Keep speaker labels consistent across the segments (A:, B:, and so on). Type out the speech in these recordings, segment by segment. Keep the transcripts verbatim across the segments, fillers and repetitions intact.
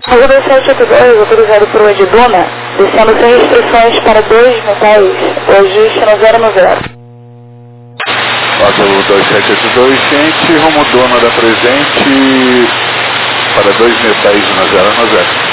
A: O dois sete oito dois, autorizado por Ed Duna, descendo sem restrições para dois metais, o ajuste no zero no zero.
B: Lado dois sete oito dois, ciente, rumo Duna da presente para dois metais no zero no zero.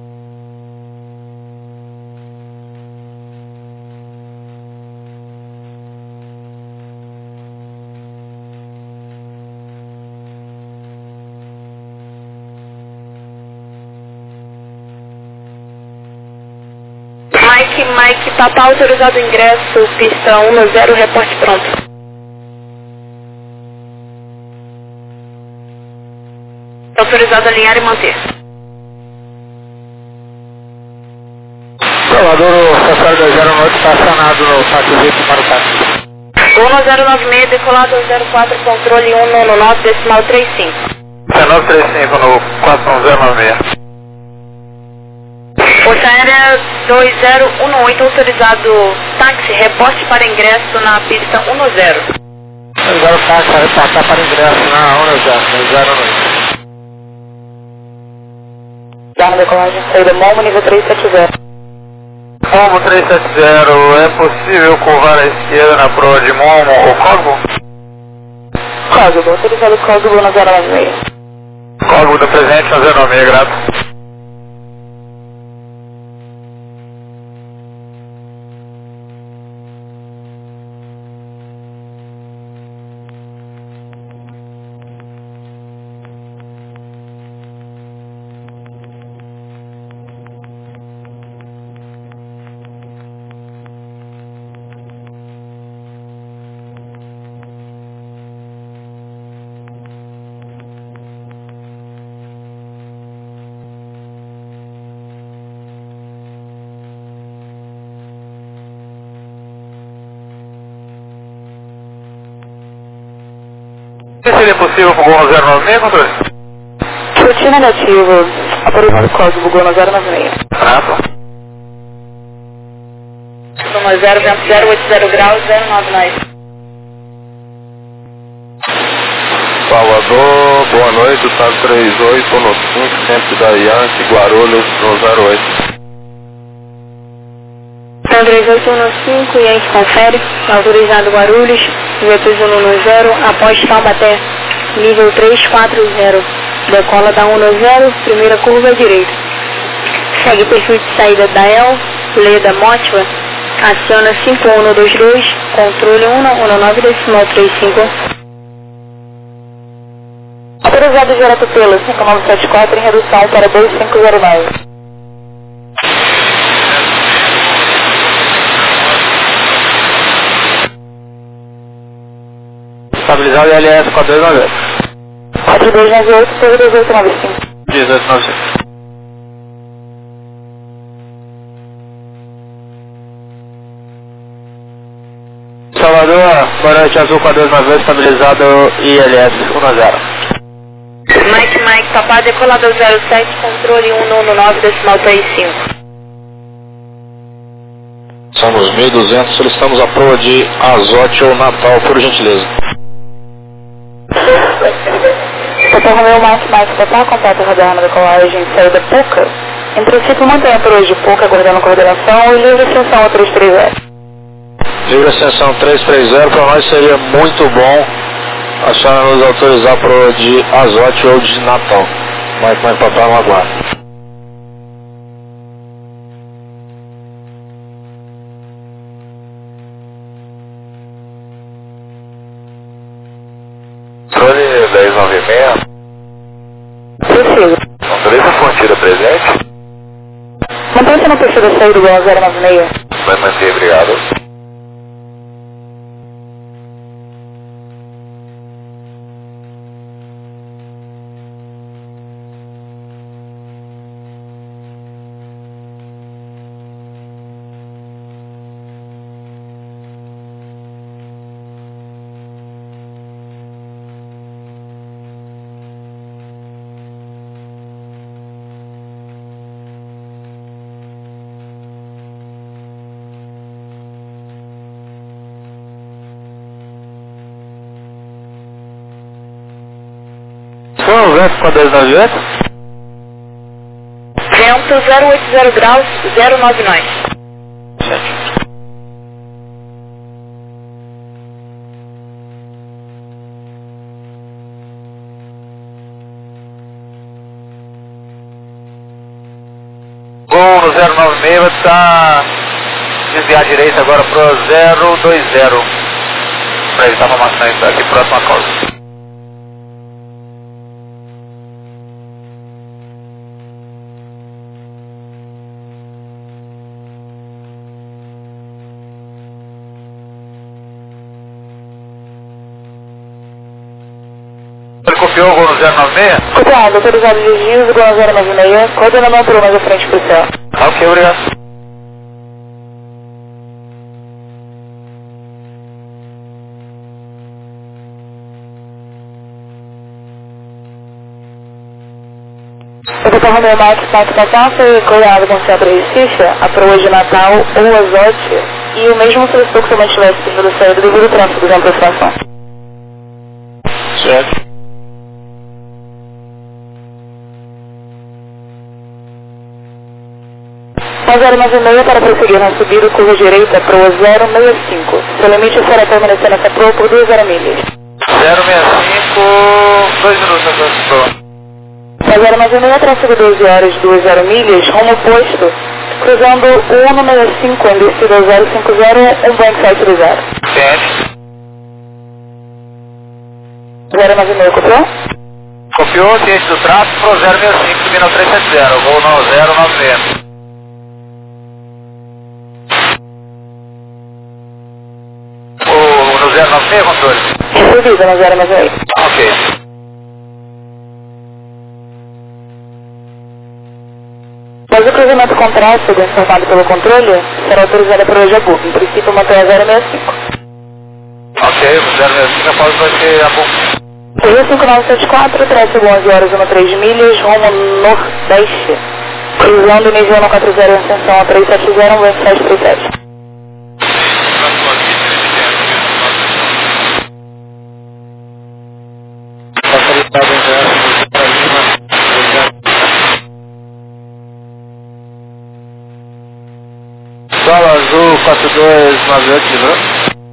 A: Mike, Mike, Papá, autorizado o ingresso, pista um no zero, reporte pronto. Autorizado a alinhar e manter.
C: Salvador, Safari dois zero nove, estacionado no táxi V I P para o táxi.
A: um no zero nove seis, decolado ao zero quatro, controle um no nove, decimal três cinco.
C: nove três cinco no quatro um zero nove seis.
A: Força Aérea dois zero um oito, autorizado táxi, reporte para ingresso na pista um no zero.
C: Autorizado táxi, reportar para ingresso na um no zero, zero no oito.
A: Dá na decolagem, saída Momo, nível três sete zero.
C: Momo três sete zero, é possível curvar à esquerda na proa de Momo ou Código?
A: Código, autorizado código no zero nove seis.
C: Código do presente no zero nove seis, grato. Seria possível para o Gol zero nove seis, controle?
A: Rotina negativo, autorizado código Gol zero nove seis.
C: Grato.
A: Soma zero, vento zero oito zero graus, zero nove nove.
B: Salvador, boa noite, tá três oito no cinco, centro da Yankee, Guarulhos no zero oito.
A: Então três oito um no cinco, Yankee confere, autorizado Guarulhos, Vetus um no zero, após Taubaté, nível três quatro zero, decola da um no zero, primeira curva à direita. Segue o perfil de saída da E L, Leda Motiva, aciona cinco um dois dois, controle um um nove decimal três cinco. Autorizado direto pelo cinco nove sete quatro em redução para dois cinco zero nove.
C: Estabilizado L S quatro dois nove oito.
A: quatro dois nove oito, dois oito nove cinco.
C: dezoito nove cinco. Salvador, Corante Azul quatro dois nove oito, estabilizado I L S um zero.
A: Mike, Mike, Papá, decolado zero sete, controle um nove decimal três cinco.
B: Somos mil e duzentos, solicitamos a proa de Azote ou Natal, por gentileza.
A: Papá Romeu, Mike, Mike, Papá, contato radar na decolagem, saída Puca. Em princípio, mantém a proa de Puca, aguardando coordenação e livre ascensão a três três zero.
B: Livre ascensão três três zero, para nós seria muito bom a senhora nos autorizar a proa de Azote ou de Natal. Mike, Mike, Papá, no aguardo. Controle dez nove seis.
A: Preciso.
B: Autoriza a contida presente.
A: Mantém-se no perfil da saída igual a zero nove seis.
B: Vai manter, obrigado.
C: Foi o Vento quatro dois nove oito?
A: vento zero oito zero graus, zero nove nove.
B: Sete.
C: Gol no zero nove seis, vai estar desviar à direita agora pro zero dois zero. Para evitar uma maçã aqui próximo à causa. Ele copiou o gol no zero nove seis?
A: Copiado, autorizado de desvio, gol no zero nove seis, coordenando por mais à frente pro céu.
C: Ok, obrigado.
A: O carro meu Max Satisfação foi colhado com centro Recife, a proa de Natal ou Azote, e o mesmo solicitou que se mantivesse pedido saída devido ao trânsito de aproximação.
B: Certo.
A: A zero nove seis para prosseguir na subida, curva direita, proa zero seis cinco. Seu limite será permanecer nessa proa por duas zero milhas.
C: zero seis cinco, dois minutos atrás proa.
A: A zero nove seis, tráfego doze horas, duas zero milhas, rumo oposto, cruzando o um seis cinco, em descida zero cinco zero, um banco sete do zero.
C: Entende?
A: zero nove seis, copiou?
C: Copiou, ciente do tráfego, pro zero seis cinco, subindo ao três sete zero, voo no zero nove seis. O, no zero nove seis, controle?
A: Recebida no zero nove seis.
C: Ok.
A: Mas o cruzamento com tráfego, informado pelo controle, será autorizado para hoje a Google. Em princípio, mantém a zero seis cinco.
C: Ok, o zero seis cinco após vai ser a boca.
A: Rio cinco nove sete quatro, tráfego onze horas, três milhas, rumo nordeste. Cruzando nível no quatro zero, ascensão a três sete zero, um vento sete três sete.
B: Facilitado em zero, Sala azul quatro dois nove oito de novo.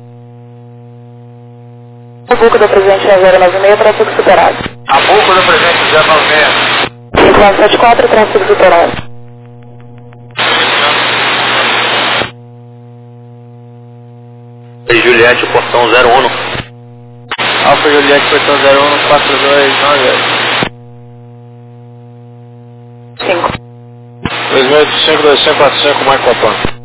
A: O buco da presente é zero nove seis, tráfego superado.
C: A boca do presente zero nove seis.
A: cinco nove sete quatro, tráfego superado.
C: Juliette, portão zero um.
B: Alfa Juliette, portão zero um quatro dois nove oito.
A: cinco.
B: dois mil oito cinco dois cinco quatro cinco, Mike Copan.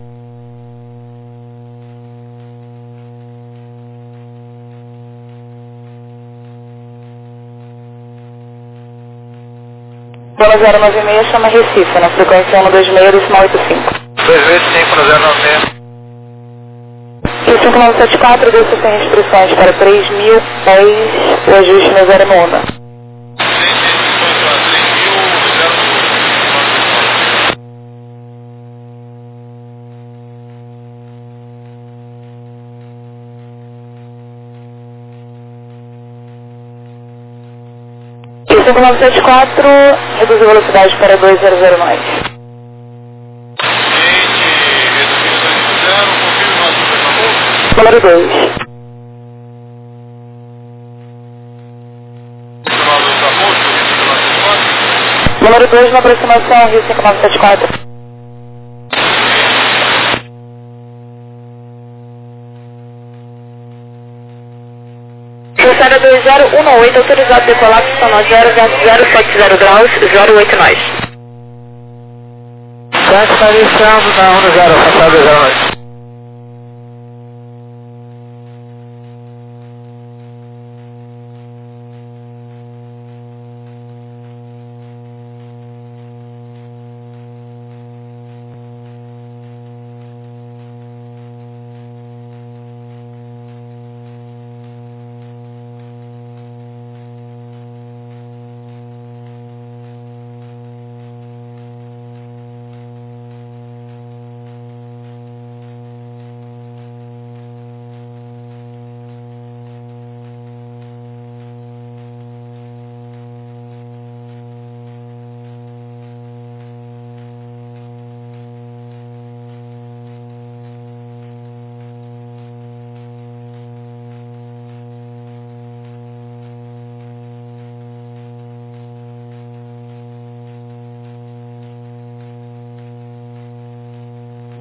A: Bola zero nove seis, chama Recife, na frequência um dois seis, decimal oito cinco.
C: dois mil e cinco no zero nove seis.
A: E cinco nove sete quatro, desce sem restrições para três mil, dez, o ajuste no zero nove. E cinco nove sete quatro, reduz a velocidade para dois zero zero nove. Número dois. Número dois na aproximação, Rio cinco nove sete quatro. Cruzada dois zero um oito, autorizado decolar, pistão zero zero sete zero graus, zero oito nove.
B: Sete está iniciando na um zero, passado zero oito.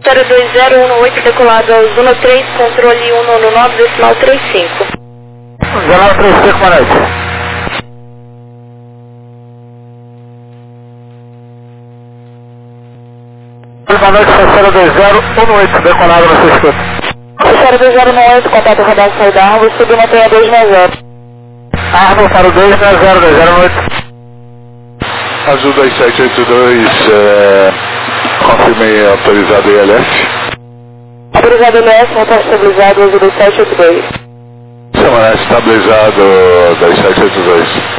A: zero dois zero um oito decolado ao Zona três, controle um nove decimal trinta e cinco.
C: Zona trinta e cinco, boa noite. Boa noite, zero dois zero um oito, decolado no seu escuta.
A: zero dois zero um oito, contato radar saída Arvo, subindo até dois nove zero.
C: Arvo para o dois nove zero, dois zero um oito.
B: Azul dois sete oito dois, é, confirmei autorizado I L S.
A: Autorizado I L S, motor estabilizado, Azul dois sete oito dois.
B: Semana estabilizado dois sete oito dois.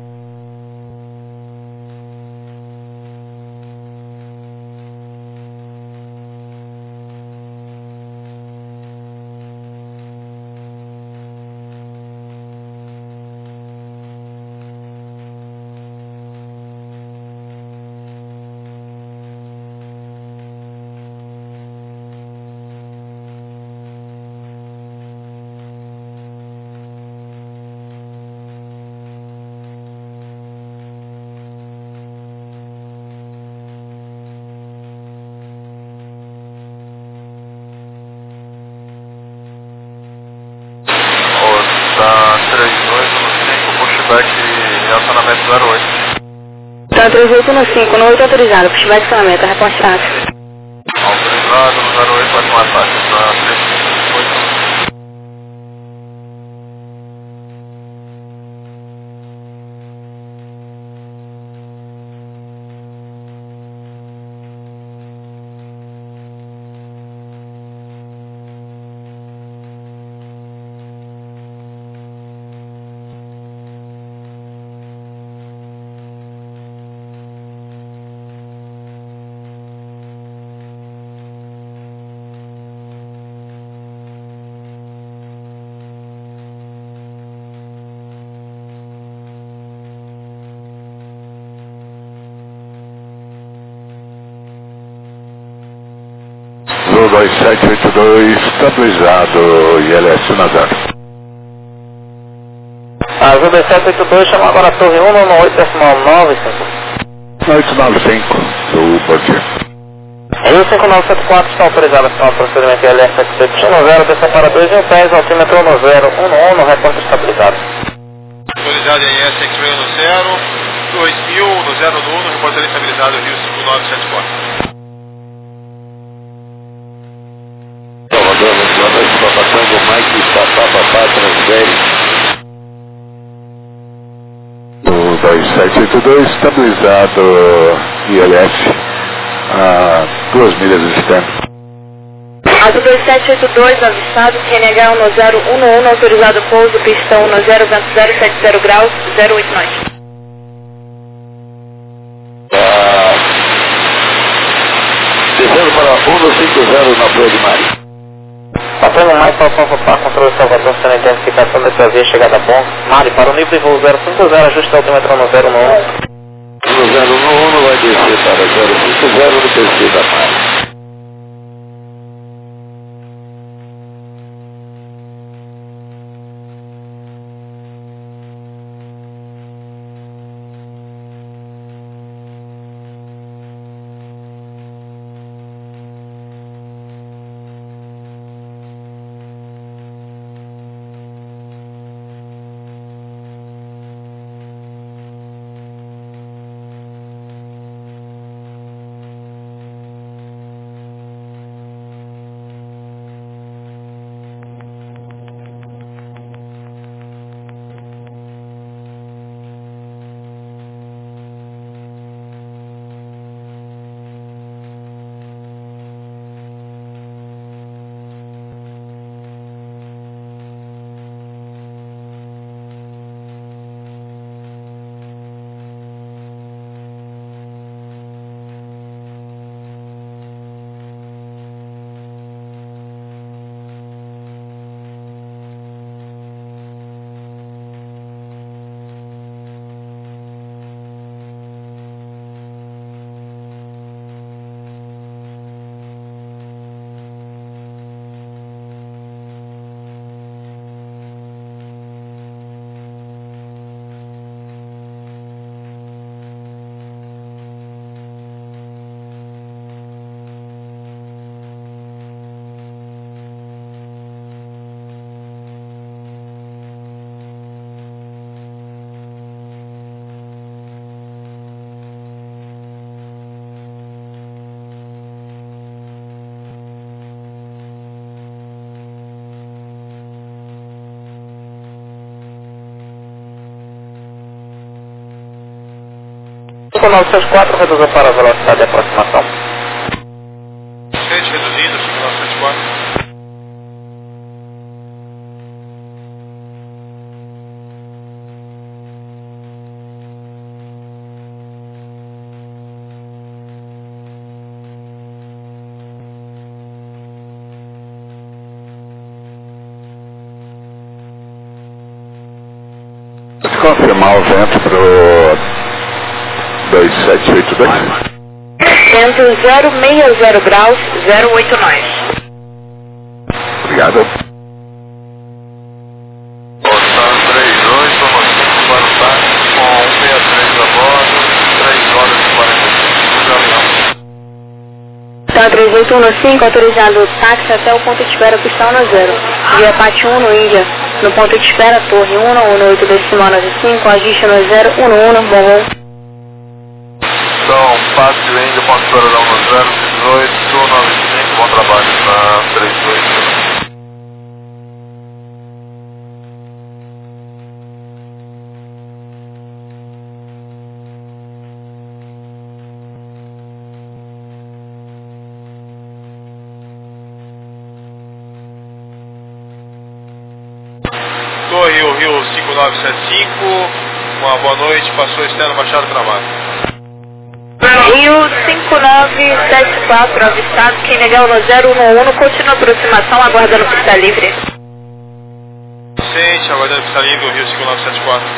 C: zero oito.
A: Tá três oito um cinco, no oito autorizado, puxback de ferramenta, resposta táxi.
C: Autorizado no zero oito, pode matar, tá três oito.
B: dois sete oito dois, estabilizado I L S na zero.
C: Azul dois sete oito dois, chama agora a torre um no oito decimal nove cinco.
B: oito nove cinco, do Portinho.
C: Rio cinco nove sete quatro está autorizado para o procedimento I L S sete sete um zero, desceu para dois um pés, altímetro no zero um um, no reponto estabilizado.
D: Autorizado em I S X-Ray no zero, dois mil no zero no um, no reporte estabilizado Rio cinco nove sete quatro.
B: Salvador, boa noite, papação do Mike, papá, papá, transfere. O dois sete oito dois, estabilizado I L S a duas milhas de distância.
A: Azul dois sete oito dois, avistado, Q N H um no zero um um, autorizado pouso, pistão no zero vento zero sete zero graus, zero oito nove.
B: Ah, descendo para um cinco zero na Praia de Mari.
C: Passando mais para o Papá, controle Salvador, sendo a identificação dessa via chegada a bom. Mari, para o nível de voo zero cinco zero, ajuste o altímetro no zero um.
B: No zero um um vai descer para zero cinco zero no P C da Mari.
C: cinco nove sete quatro, reduziu para a velocidade de aproximação.
D: Sente reduzindo, cinco nove sete quatro.
B: Confirmar o vento pro dois sete oito dois.
A: Vento zero seis zero graus, zero oito nós.
B: Obrigado.
D: Postar três oito, cinco para o táxi com cento e sessenta e três a bordo, três horas e quarenta e cinco de avião.
A: Tá três oito um cinco, autorizado o táxi até o ponto de espera pistão no zero. Via Pati um no Índia, no ponto de espera Torre um um oito decimal nove cinco, ajuste no zero um um, bom voo.
D: Então, passe Índia, ponto de espera da um zero, dezoito, nove cinco, bom trabalho na três oito. Torre Rio Rio cinco nove sete cinco, uma boa noite, passou externo Machado Gramado.
A: Rio cinco nove sete quatro, avistado, quem negar no zero um um, continua a aproximação, aguardando pista livre.
D: Sente, aguardando pista livre, Rio cinco nove sete quatro.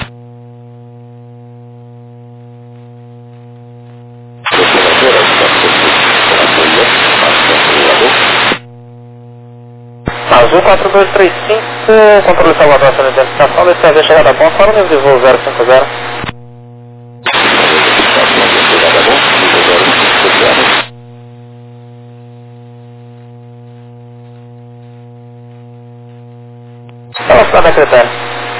C: Azul quatro dois três cinco, controle Salvador, ação de identificação, desse havia chegada a bom, para o nível de voo zero cinco zero. Velocidade a critério.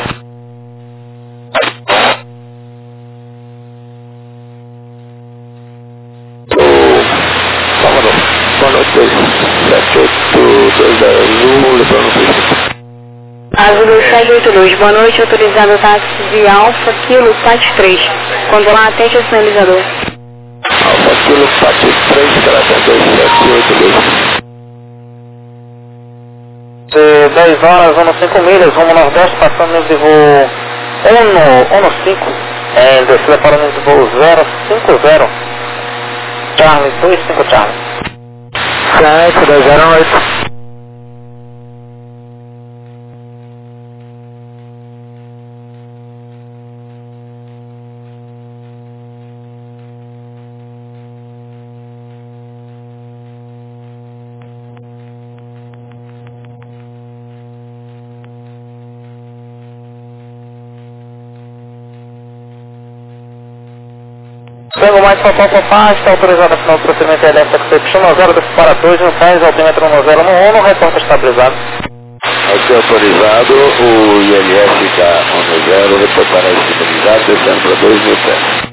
B: Salvador, boa noite, dois sete oito dois Azul, lembrando pista.
A: Azul sete oito dois, boa noite, autorizado o táxi de Alfa Kilo Pati três, quando lá atende o sinalizador.
B: Alfa Kilo Pati três, Caracas dois sete oito dois.
C: De dez horas, um cinco milhas, rumo nordeste, passando nível de voo um cinco, em descida para o nível de voo zero cinco zero, Charlie dois cinco Charlie.
B: sete dois zero oito.
C: Tango mais São Paulo Paz, está autorizado a final do procedimento I L S Exception no zero dois para dois, no seis, altímetro no zero um um, reporta estabilizado.
B: Aqui autorizado, o I L S da um zero, reportar a estabilidade, descendo para dois mil pés.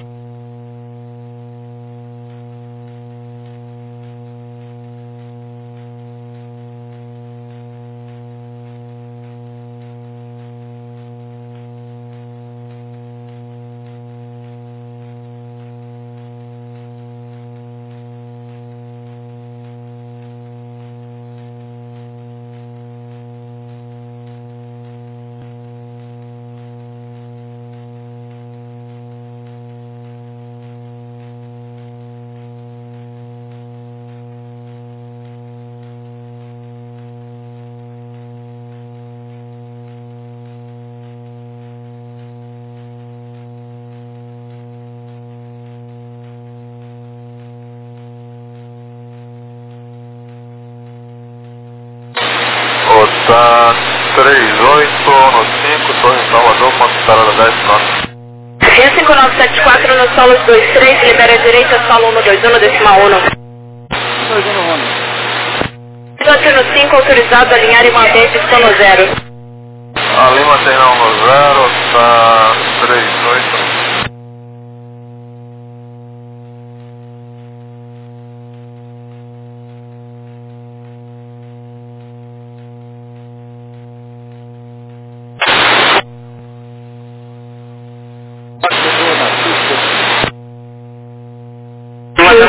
D: Rota três oito no cinco, Torre Salvador, ponto de espera da dez nove.
A: Rio cinco nove sete quatro no solo dois três, libera a direita, solo um dois um, decimal um.
C: dois um
A: Piloto no cinco, autorizado a alinhar e manter pistão no zero.
D: Ali mantém não no zero, tá três oito.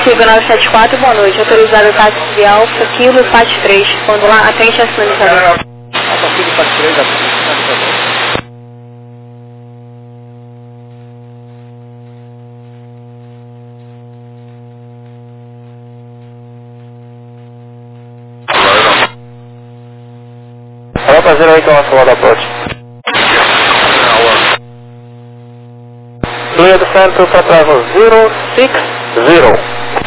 A: cinco nove sete quatro, boa noite. Autorizado táxi de Alfa, Kilo, P A T três. Quando lá, atende a sinalizador.
C: Alfa, Kilo, P A T três, atende a sinalizador. Rota zero oito, nosso lado approach. Clear do centro para travel zero six zero.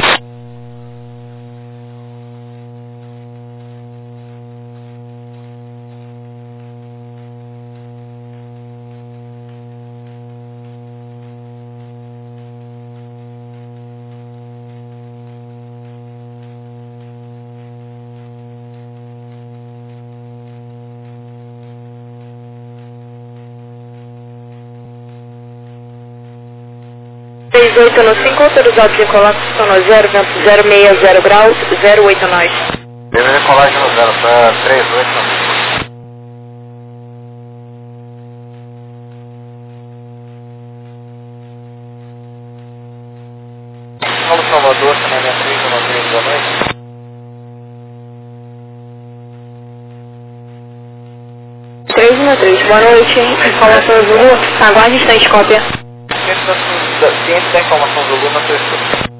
A: seis oito no cinco, autorizado de colapso, sono zero, vento zero seis zero graus, zero oito nós.
C: Beleza, colagem no zero, para três oito no cinco. Paulo Salvador, também é três no três, boa noite.
A: três um três, boa noite, informação Zulu, aguarde instante, cópia.
C: Ciente da informação Zulu na sua escuta.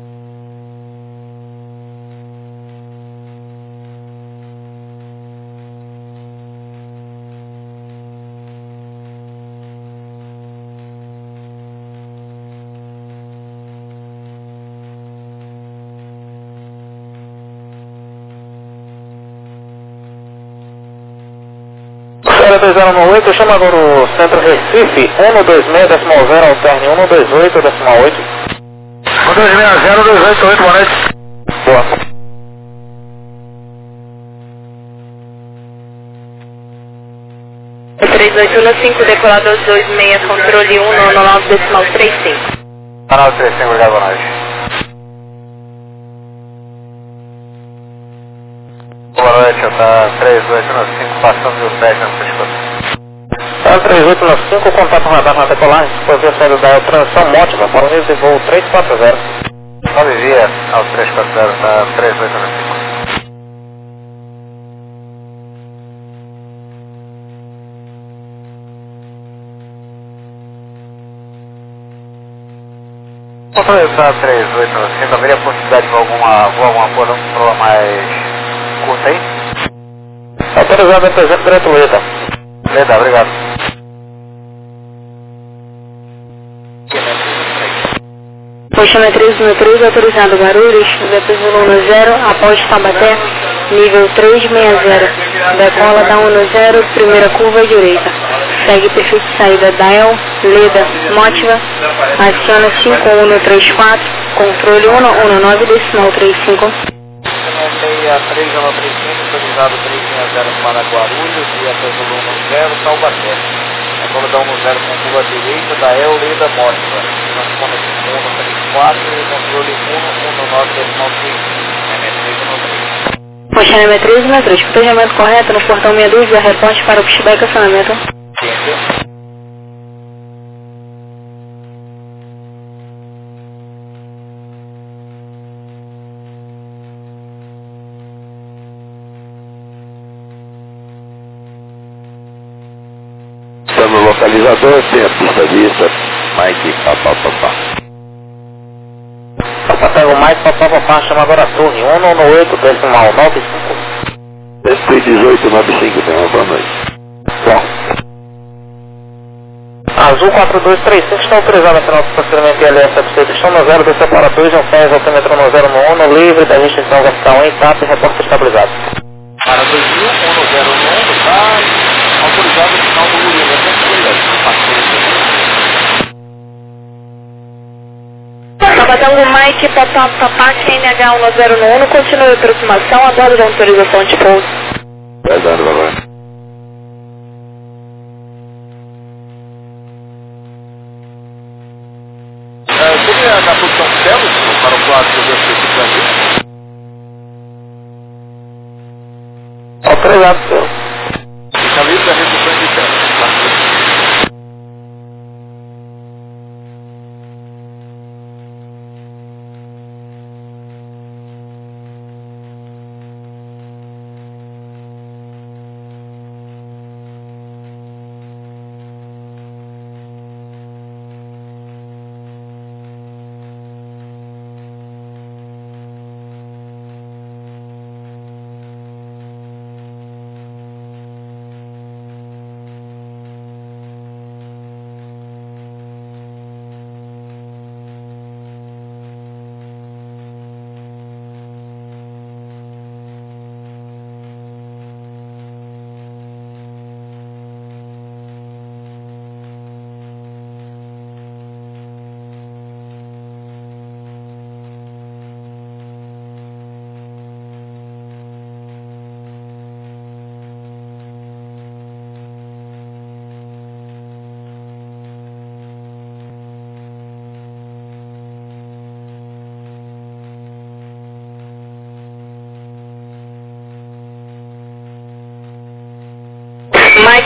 C: Senhora dois zero um oito, chama agora o Centro Recife, um um dois seis, decimal zero, alterne um um dois oito, decimal oito. um dois seis zero, dois oito oito, boa noite. Boa.
A: três oito um cinco, decolador dois seis, controle um no nove, decimal três cinco.
C: Canal três cinco, obrigado, boa noite. Boa noite, tá três oito um cinco, passando mil pés na sua escuta. Tá três oito um cinco, contato radar na decolagem, fazer a saída da transição mótica, para o nível de voo três quatro zero. Salve via ao três quatro zero, tá três oito um cinco. Controle tá três oito um cinco, haveria possibilidade de alguma voa, alguma prova mais curta aí? Autorizado em presente direto Leda. Leda, obrigado.
A: Poxa três um três, autorizado Guarulhos, depois volume zero, após Tabaté, nível três seis zero. Decola da um zero, primeira curva à direita. Segue perfil de saída Dial, Leda, Motiva, aciona cinco um três quatro, controle um um nove, decimal três cinco.
C: três um três cinco, autorizado três seis zero para Guarulhos e até volume zero, Taubaté. Decola da um zero com curva à direita, Dial, Leda, Motiva. Transpone um um três quatro e controle um um nove, decimal três cinco.
A: Poxa M três um três, protegimento correto no portão sessenta e dois, reporte para o pushback acionamento.
B: Estamos no localizador, tem a pista vista, Mike, papapá.
C: Pega o Mike, papapá, chama agora a torre, um um oito, decimal nove cinco.
B: S P dezoito nove cinco, tem uma boa noite. Bom.
C: Azul quatro dois três cinco está autorizado a final do estacionamento L S F C, estão no zero, desceu para dois, um fez, altímetro no zero no um, livre da restrição vertical em etapa e repórter estabilizado. Para dois mil, um no zero no um, está autorizado a final do livre,
A: Tabatango Mike, papapá, Q N H um zero um, continue a aproximação, aguardo a autorização de pouso.
B: Vai dando, vai.
C: Seria na posição Celos, para o quadro do específico aqui? Autorizado, senhor. Fica livre da redução de tempo.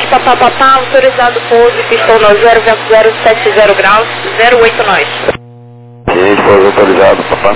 A: Mike papapá, autorizado pouso, pistão no zero vírgula zero sete zero graus, zero oito nós.
B: Sim, pouso autorizado, papá.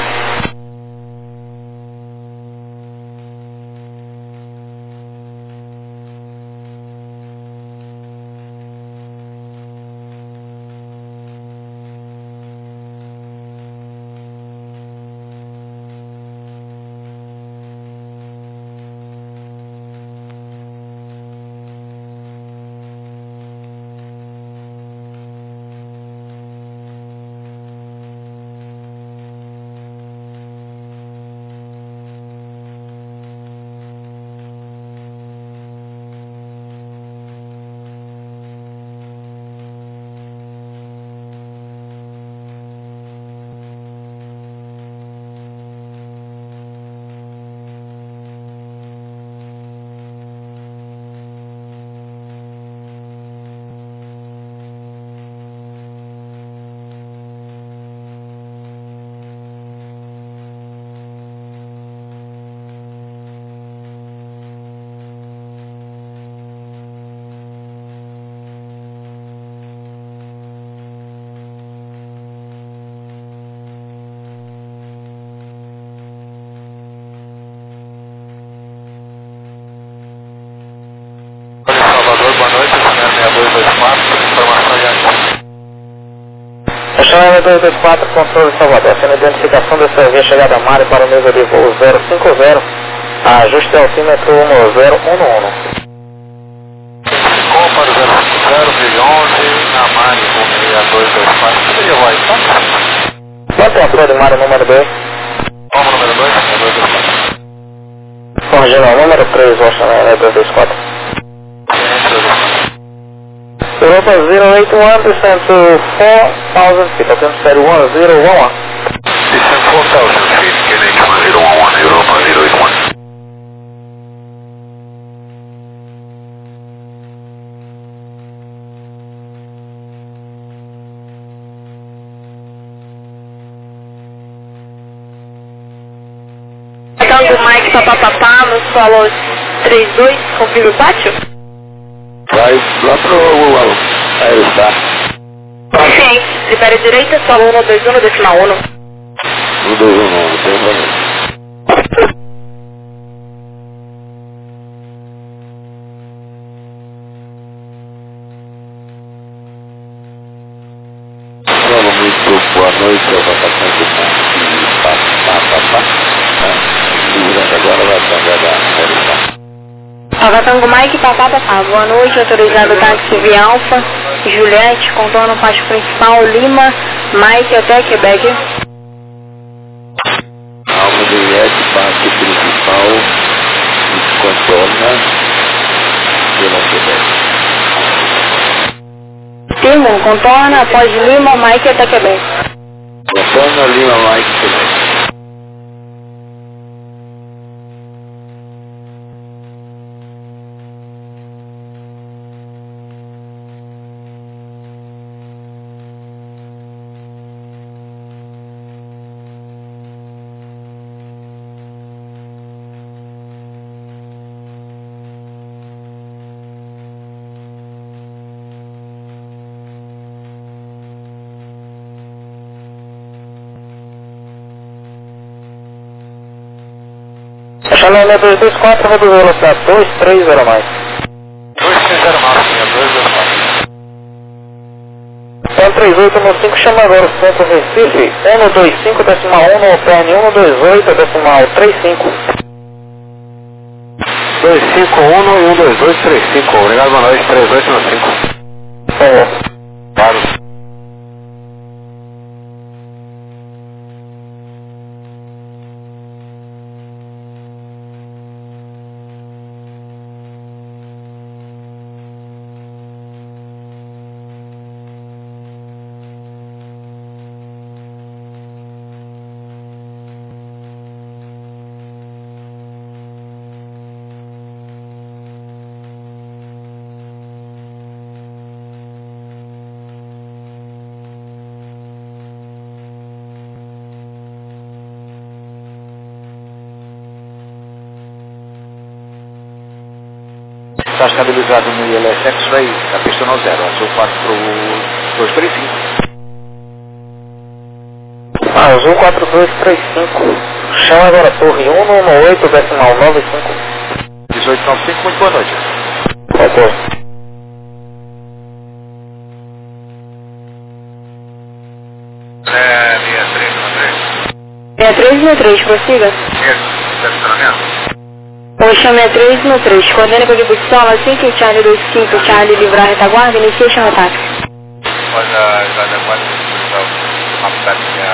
D: Salvador, boa noite, seis dois dois quatro, informação de agente.
C: Estação dois dois quatro, controle Salvador, sendo identificação da C V chegada a Mário para o nível de voo zero cinco zero, ajuste altímetro um zero um um.
D: Com para o zero cinco zero, Brilho onze, na Mário com seis dois dois quatro, seria o iPhone?
C: Quanto é a controle Mário número dois?
D: Como número dois, seis dois dois quatro.
C: Corrigindo ao número três, Washington dois dois quatro. Europa zero eight one, descend to four thousand feet, attempt zero one zero one one.
D: Descend four thousand feet, K N H one zero one one, Europa zero eight one.
A: Tango Mike papapá, no solo três dois, confirma o pátio?
B: Vai lá pro Alu. Aí está.
A: Sim, libera direita, solo um dois um, decimal um.
B: um dois um, não tem problema. Fala muito boa noite, eu vou estar com pá, pá, pá, pá. Segurando agora vai pegar da Horizon.
A: Tango Mike papapá, boa noite, autorizado táxi via Alfa, Juliette, contorno pátio principal, Lima, Mike até Quebec.
B: Alma do I E S, parte principal, contorna, pela Quebec.
A: Timo, contorna após Lima, Mike até Quebec.
B: Contorna, Lima, Mike, Quebec.
C: Estação dois dois quatro, reduz a velocidade dois três zero mais.
D: dois três zero máximo, dois dois quatro.
C: um três oito um cinco, chama agora o centro Recife, um dois cinco decimal um, O P N um dois oito decimal três cinco.
B: dois cinco um e um dois dois três cinco. Obrigado, boa noite. três oito um cinco.
C: Por favor.
B: Claro. está estabilizado no I L S X-Ray, a pista no zero, azul quatro dois três cinco.
C: Azul quatro dois três cinco. Chama agora torre um um oito, decimal nove cinco.
B: dezoito nove cinco, muito boa noite.
C: Ok.
D: É, seis três um três.
A: seis três um três, prossiga.
D: Estacionamento.
A: Ocean seis três um três, coordena com a Bustola, cinco que Charlie dois cinco, Charlie livrar a retaguarda, initiation ataque.
D: Olha, já da guarda, uma pecinha.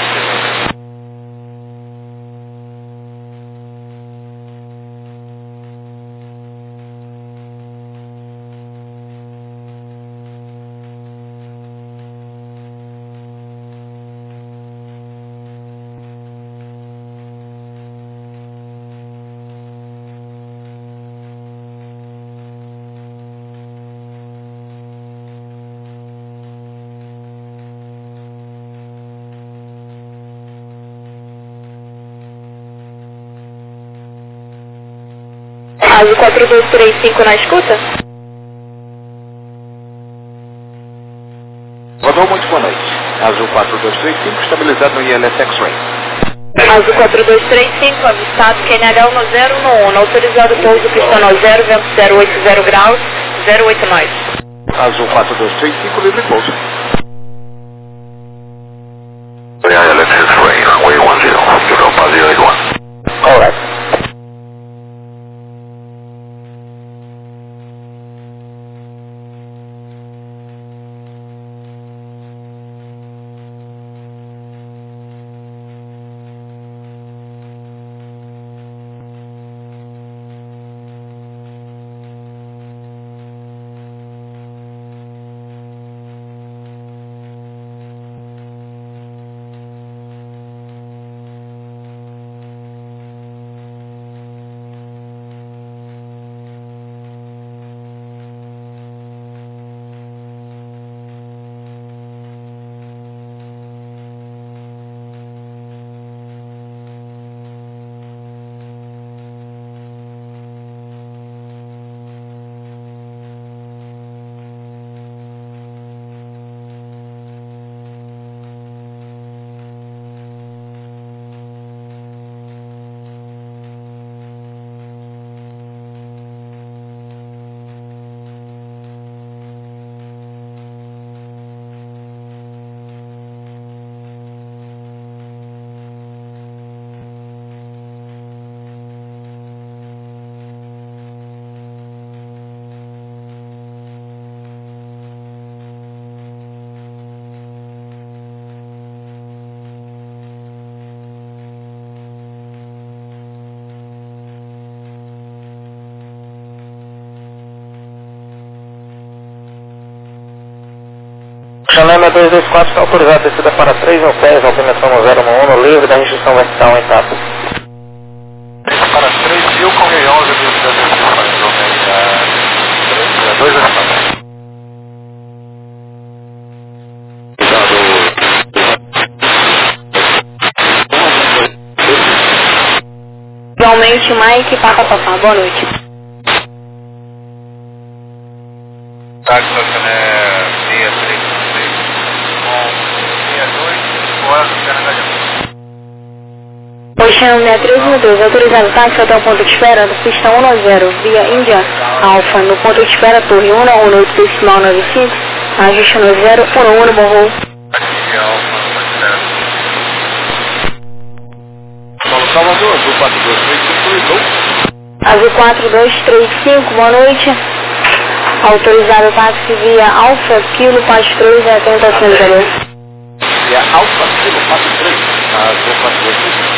A: Azul quatro dois três cinco na escuta?
B: Rodou, muito boa noite. Azul quatro dois três cinco, estabilizado no I L S X-Ray.
A: Azul quatro dois três cinco, avistado Q N H um zero um um, autorizado pouso pista no zero, vento zero oito zero graus, zero oito nós.
B: Azul quatro dois três cinco, livre pouso.
D: I L S X-Ray, runway one zero, Euro Paz zero eight one.
C: Alright. Chanel dois dois quatro está autorizado, descida para três mil pés, altimetrão no zero um um, livre da restrição vertical em etapa.
D: Para três mil com onze mil trezentos e cinquenta, dois anos.
A: Igualmente, Mike, Papa Papá, boa noite.
D: Táxi Sacané seis três três com seis dois, fora do Canadá.
A: Ocean seis três um dois, autorizado táxi até o ponto de espera da pista um um zero, via Índia Alfa, no ponto de espera torre um um oito, decimal nove cinco, ajuste no zero um um no bom voo.
D: Aqui é Alfa,
B: Paulo Salvador, Azul quatro dois três cinco, ligou.
A: Azul quatro dois três cinco, boa noite. Autorizado táxi via Alfa, Kilo, Paz três, até o centro.
B: E a Alfa Kilo quatro três, Azul quatro dois três cinco.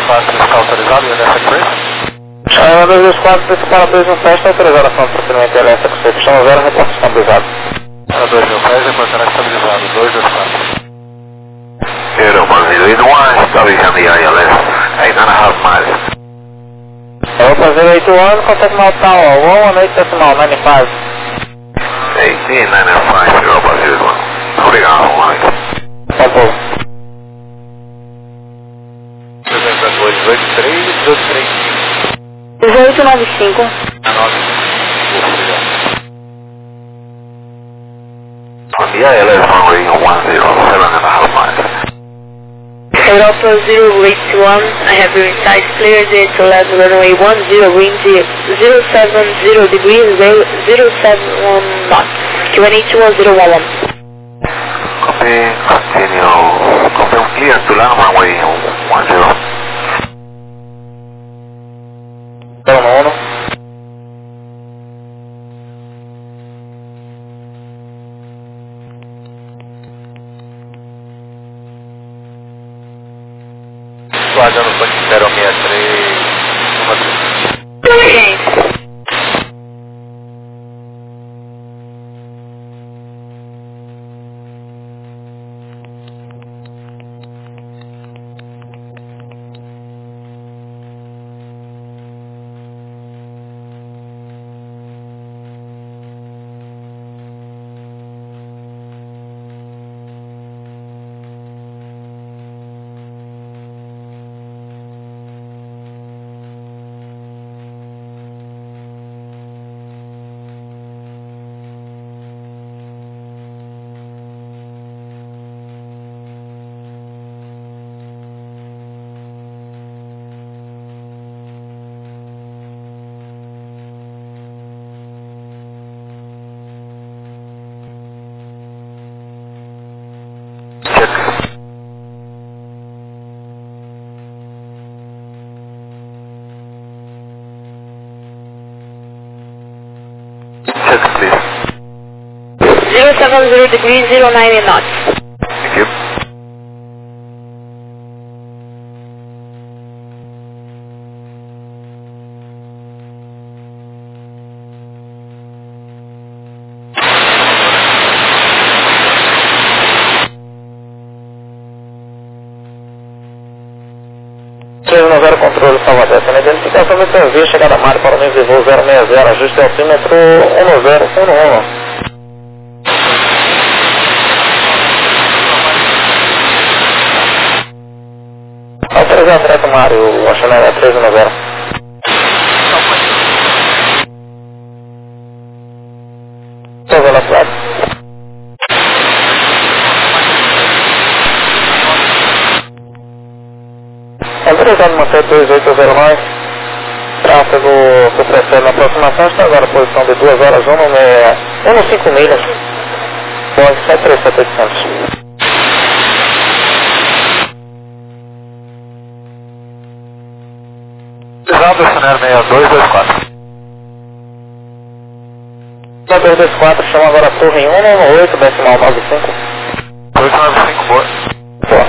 B: quatro está autorizado, e L S Express?
C: É, dois dois quatro, desse para dois um sete, está autorizado a ação de procedimento L S Express. Estamos zero, reporte estabilizado.
B: Para dois mil pés, reportará estabilizado, dois dois quatro.
D: Zero one zero eight one, establishing the I L S, eight and a half miles.
C: Europa zero eight one, contact Mount Tower, one one eight decimal ninety-five.
D: eighteen ninety-five, Europa zero eight one. Obrigado, Mike.
C: Tá bom.
B: dois oito três, dois três cinco.
A: dezoito nove cinco.
D: On the I L S runway one zero seven and a half miles.
A: Europa zero eight one, I have your inside clear, zero to left runway one zero, wind zero seven zero degrees, zero seven knots, Q N H one zero one one.
D: Copy, continue, confirm clear to land runway one zero.
C: zero nove.
B: Guardando ponte zero seis três.
A: Gente. zero seven zero degrees, zero nine knots.
D: Thank you.
C: três um zero, controle Salvador, sem identificação V T V, chegada a mar para o nível de voo zero seis zero, ajuste altímetro um zero um um. Autorizado direto Mário, a chanela três um zero. Estou velocidade. Autorizado manter dois oito zero nove. Tráfego que precede na aproximação está agora posição de duas horas, um cinco milhas. Boeing sete três sete oitocentos.
B: Exato, Chanel seis dois dois quatro.
C: dois dois quatro, chama agora a torre em um nove oito, decimal nove cinco.
B: dois nove cinco, boa.
C: Boa.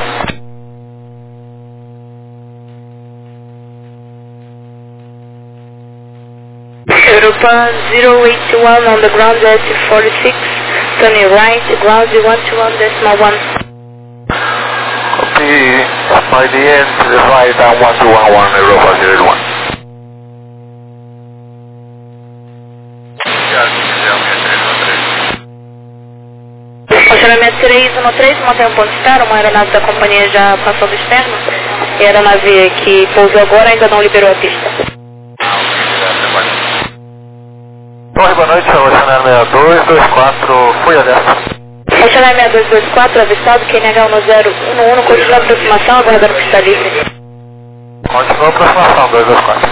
A: Europa zero eight one on the ground at forty-six, turning right, ground one two one decimal one.
D: Copy, by the end, the right down one two one one, Europa zero eight one.
A: Funcionamento três um três, mantém um ponto externo, uma aeronave da companhia já passou do externo, e a aeronave que pousou agora ainda não liberou a pista.
B: Torre, boa noite, Chanel seis dois dois quatro, fui alerta.
A: Funcionário seis dois dois quatro, avistado, Q N H um zero um um, continua a aproximação, aguardando pista livre.
B: Continua a aproximação, dois dois quatro.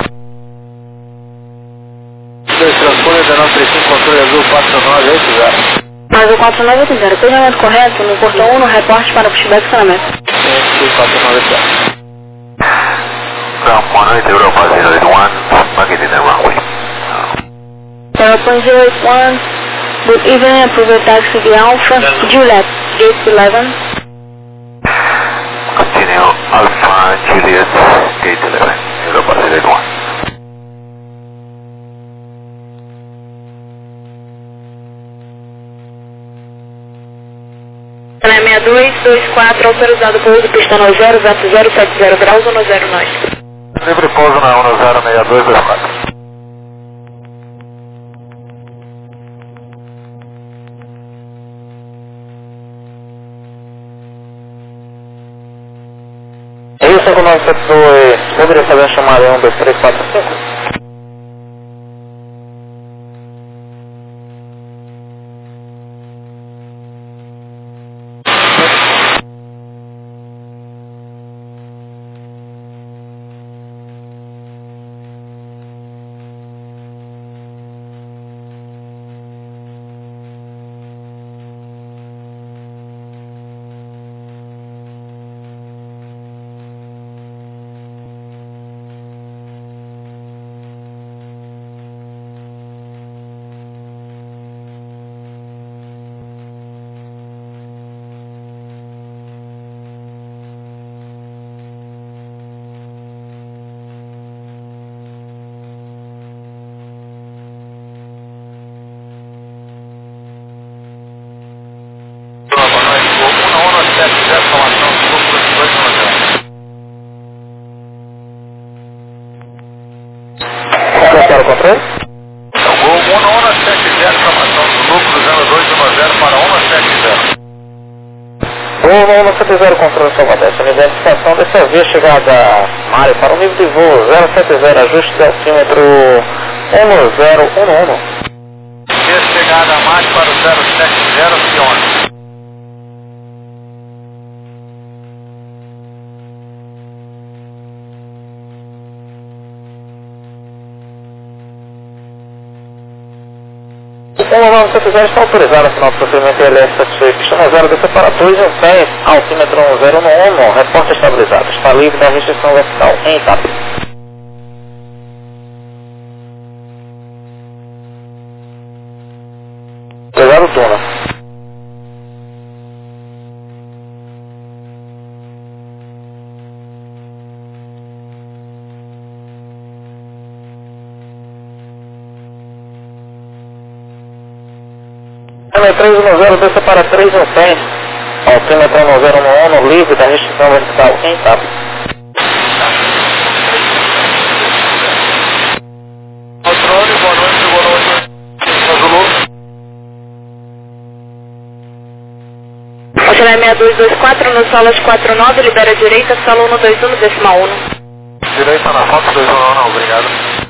B: dois transponder, dezenove trinta e cinco, controle azul quatro nove oito zero.
A: Mais o quatro nove oito zero, cruzamento correto, no portão um, no reporte para o pushback funcionamento.
B: quatro nove oito zero.
D: Ground one eight, Europa zero eight one, back in the runway.
A: Airplane zero eight one, good evening, approval taxi the Alpha, Juliet, gate eleven.
D: Continue, Alpha Juliet, gate
A: dois quatro, autorizado pouso, pista no zero, vento zero sete zero graus, um zero nós.
B: Livre pouso na um zero seis dois dois quatro.
C: Isso, com o nove sete dois, poderia fazer a chamada em um dois três quatro cinco? Qual o controle?
D: Então, Gol um um sete zero, informação do lucro zero dois um zero para um sete zero.
C: Gol um um sete zero, controle Salvador, identificação dessa via chegada Mário para o nível de voo zero sete zero, ajuste de altímetro um zero um um.
D: Via chegada Mário para o zero sete zero, Fione.
C: um nove sete zero está autorizado no final do procedimento L S satisfeito. Pista no zero, descer para dois e um pé, altímetro um zero um um, repórter estabilizado. Está livre da restrição vertical em etapa. Autorizado Tuna. três um zero, desça para três um cem, altímetro um zero um um, livre da restrição vertical em etapa.
D: Controle, boa noite, boa noite. Azulou.
A: Auxiliar seis dois dois quatro, no salas quatro nove, libera a direita, sala um dois um, decimal um.
D: Direita na foto, dois um um, não, obrigado.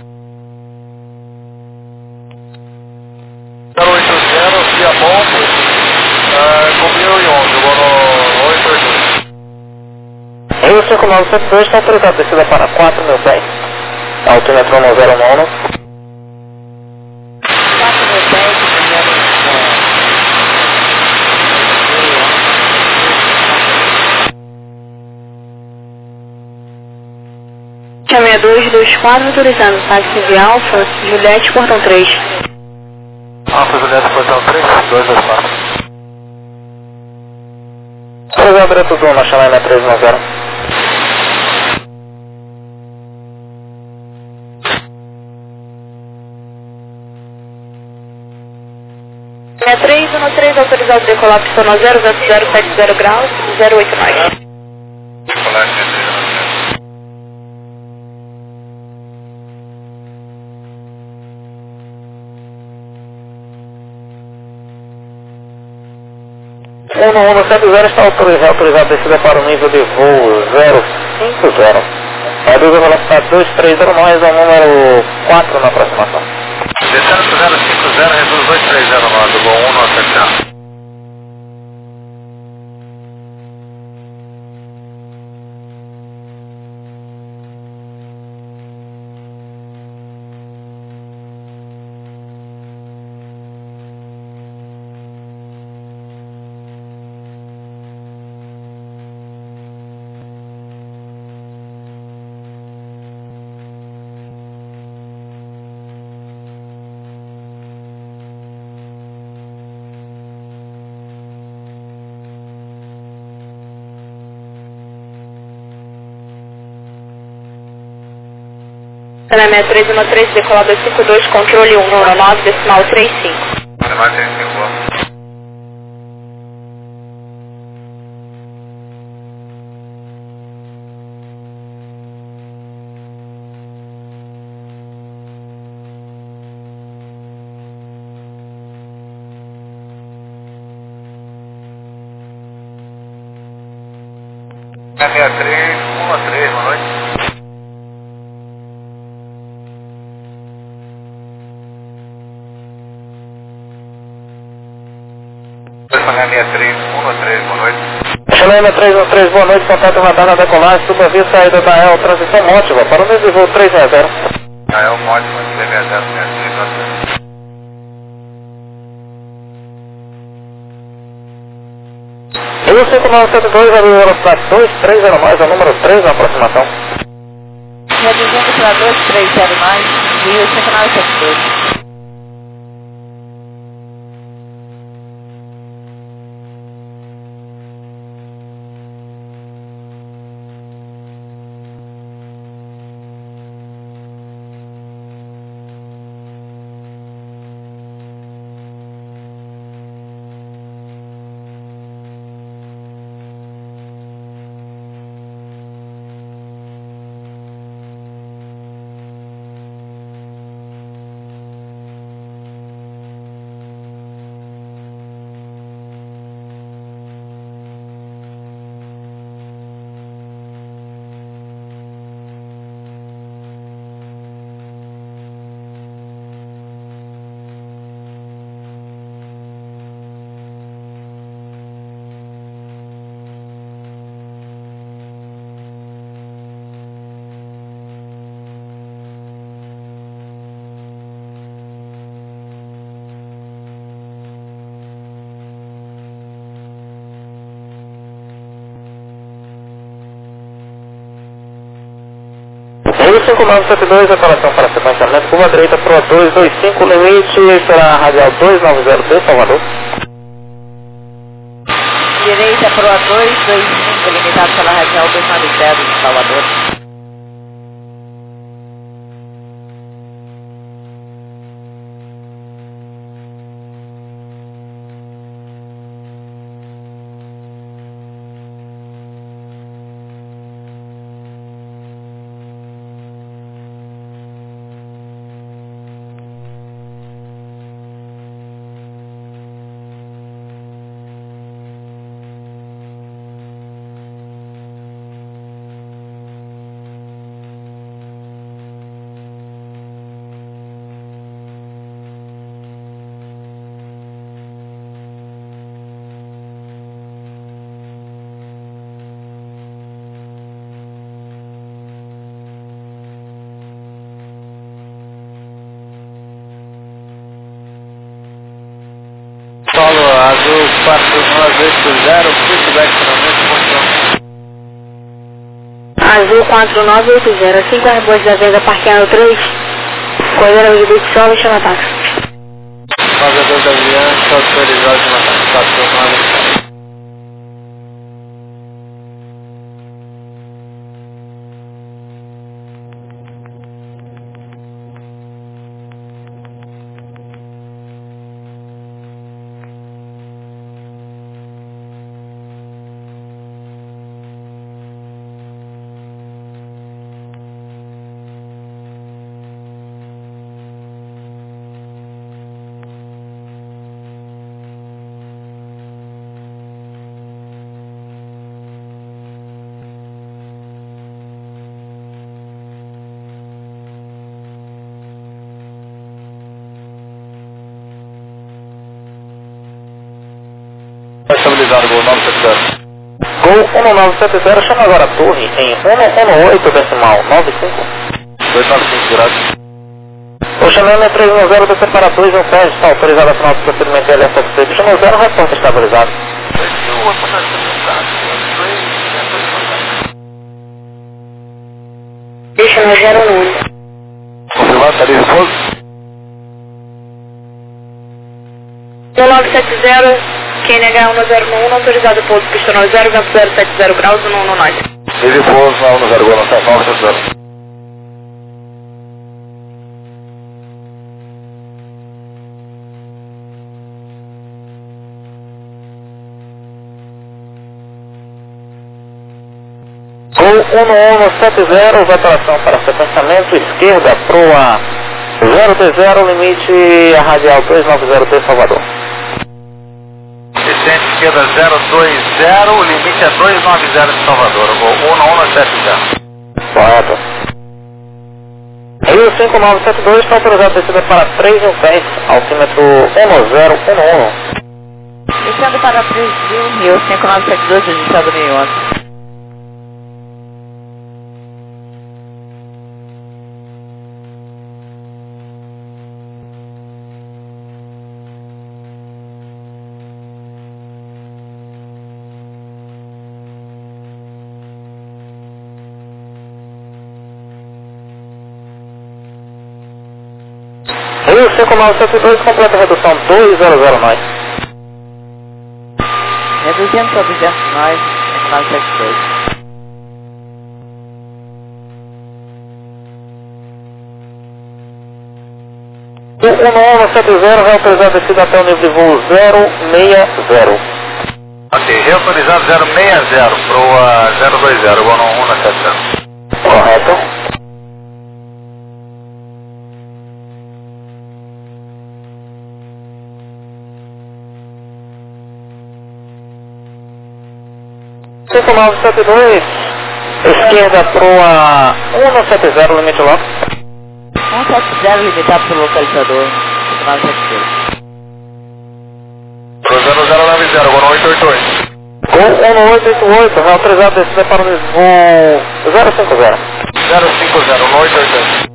D: zero oito zero, via bom, com mil e onze, vou no oito oito dois.
C: Rio cinco nove sete dois está autorizado, descida para quatro mil pés, altímetro um zero um um.
A: quatro mil pés, seis dois dois quatro, autorizado, táxi de Alfa, Juliette, portão três.
D: Alfa Juliette, portão três, dois dois quatro.
C: Autorizado direto do na Chalaina três um zero.
A: seis três um três, autorizado decolar pista no zero, zero zero sete zero graus, zero oito nove.
C: um um sete zero está autorizado, autorizado descida para o nível de voo zero cinco zero. Reduz a velocidade dois três zero nove ao número quatro na aproximação.
D: Descendo zero cinco zero, reduz dois três zero nove, do Gol um nove sete zero.
A: seis três um três, decolar dois cinco dois, controle um nove, decimal três cinco.
D: Mais três cinco. sessenta e três, treze, boa noite. sessenta e três, treze, boa noite.
C: sessenta e três, treze, boa noite, contato radar na decolagem, subavia saída da E L, transição Mótiva, para o mesmo voo três sessenta.
D: A E L Mótiva, três sessenta, três.
C: Rio cinco nove sete dois, a velocidade dois três zero mais, a número três na aproximação.
A: Reduzindo para dois três zero mais, Rio cinco nove sete dois.
C: Rio cinco nove sete dois, declaração para sequenciamento, curva direita para o dois dois cinco, limite será radial dois nove zero T, Salvador.
A: Direita para o dois dois cinco, limitado pela radial dois nove zero de Salvador.
B: Paulo, azul quatro nove oito zero, feedback finalmente,
A: Azul quatro nove oito zero, cinco Airbus da Vega parqueado três, corredor de Beach Solo, chama táxi.
B: Navegador da Aliança, autorizado de matar quatro nove.
D: Estabilizado, Gol nove sete zero.
C: Gol um nove sete zero, chama agora a torre em um um oito decimal nove cinco.
D: dois nove cinco, virado.
C: O chamando é três um zero, descer para dois um sete, está autorizado a final do procedimento L F C. Chama zero, repórter estabilizado.
A: Deixa no zero um.
D: Confirmado, está livre, fogo?
A: um nove sete zero, Q N H um zero um, autorizado pouso pistonal zero zero sete zero graus, um um nove.
D: Livre, fogo, na um zero, Gol nove sete zero.
C: Gol um um sete zero, veteração para sequenciamento, esquerda, proa zero T zero, limite a radial dois nove zero T, Salvador.
D: Descer descente esquerda zero dois zero, o limite é dois nove zero de Salvador, eu vou um um sete zero.
C: Correto. Rio cinco nove sete dois, está autorizado a descida para três um seis, altímetro um zero um um.
E: Descendo para três Rio cinco nove sete dois, registrado no onze.
C: Rio cinco nove sete dois, completa a redução dois zero zero nove.
E: Reduzindo para duzentos e nove, cinco nove sete dois.
C: O um um sete zero vai autorizar a descida até o nível de voo zero seis zero.
D: Ok, reautorizado zero seis zero para o zero dois zero, vou no um um sete zero.
C: Correto. cinco nove sete dois, esquerda proa um sete zero, limite logo.
E: um sete zero limitado pelo localizador, cinco nove sete dois.
D: Pro zero zero nove zero, vou no oito oito oito.
C: Gol um oito oito oito, vai autorizado a descida para o voo zero cinco zero.
D: zero cinco zero, no oito oito oito.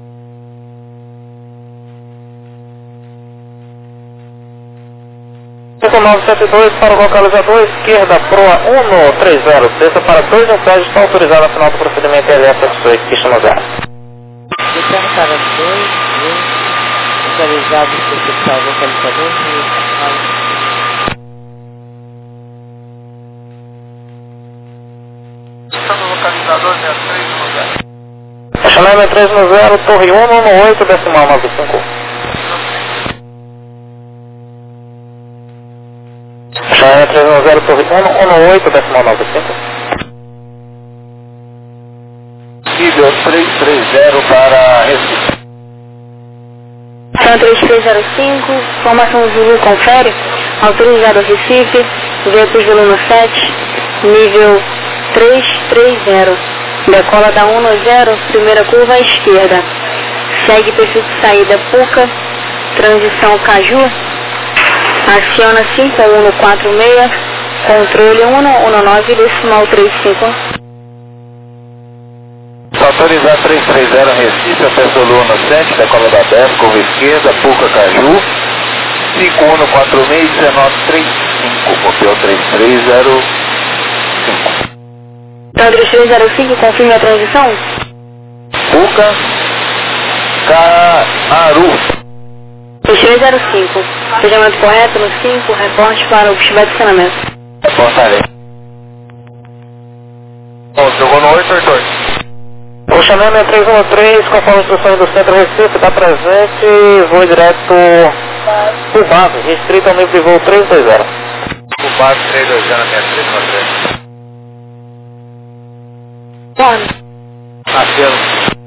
C: cinco nove sete dois para o localizador, esquerda proa um três zero, desça para dois um sete, está autorizado a final do procedimento L F S oito, pista no zero.
E: Descendo para dois Rio, localizado, especial localizador, Rio cinco nove.
D: Estamos localizador zero três um zero.
C: Chanel três um zero, torre um um oito, decimal nove cinco. Chanel três um zero, torre um um oito, decimal nove cinco.
D: Nível três três zero para Recife.
A: São três três zero cinco, formação Zulu confere, autorizado Recife, vento volume sete, nível três três zero, decola da um zero, primeira curva à esquerda, segue perfil de saída Puca, transição Caju, aciona cinco um quatro seis, controle um um nove, decimal três cinco.
D: Autorizar três três zero Recife, até Zulu no sete, decola da dez, curva esquerda, Puca Caju, cinco um quatro seis, dezenove trinta e cinco, copiou três três zero cinco.
A: Então, três três zero cinco, confirme a transição?
D: Puca Caru.
A: três três zero cinco, fechamento correto no cinco, reporte para o festival de estacionamento.
D: Reportarei. Bom, jogou no oito oito oito.
C: O Chanel três um três, conforme instruções do Centro Recife, está presente, voo direto por base, restrito ao nível de voo três dois zero.
D: O base três dois zero, minha três um três.
A: Bom,
D: Acelo.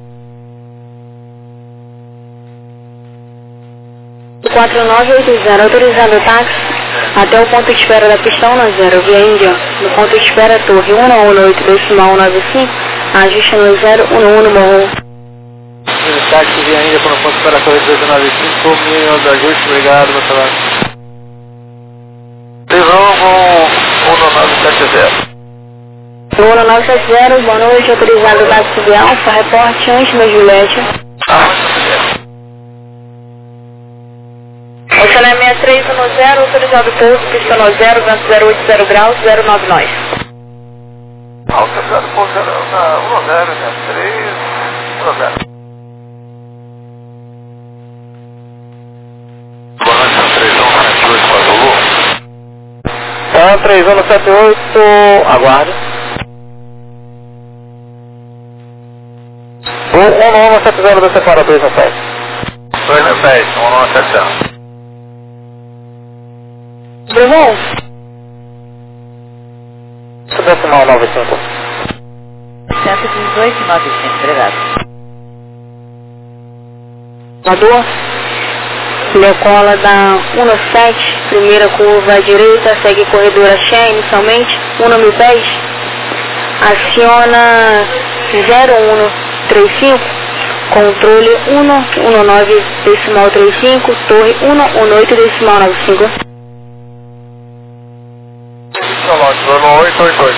A: quatro nove oito zero, autorizado o táxi até o ponto de espera da pista um zero, via Índia, no ponto de espera Torre um um oito, decimal um nove cinco, ajuste no zero um um no morro.
B: O táxi via Índia para o ponto de espera Torre dois nove cinco, mínimo do ajuste, obrigado, meu celular.
D: De novo, um nove sete zero.
A: um nove sete zero, boa noite, autorizado o táxi via Alfa, reporte antes da Juliette. Oceané seis três um zero, autorizado pouso, pista no zero, vento zero oito zero graus, zero nove nove.
D: Autorizado por zero, um zero, três, um zero. Boa noite, três um sete oito para Zulu.
C: Tá, três um sete oito, aguarde. O um um sete zero desce para dois um sete.
D: dois um sete, um um sete zero.
A: Bruno,
C: Decimal nove cinco.
E: cento e dezoito, novecentos, obrigado.
A: Madua, decola da um sete, primeira curva à direita, segue corredor Axé inicialmente, um mil pés, aciona zero um três cinco, controle um um nove decimal trinta e cinco, torre um um oito decimal noventa e cinco.
B: oito oito oito.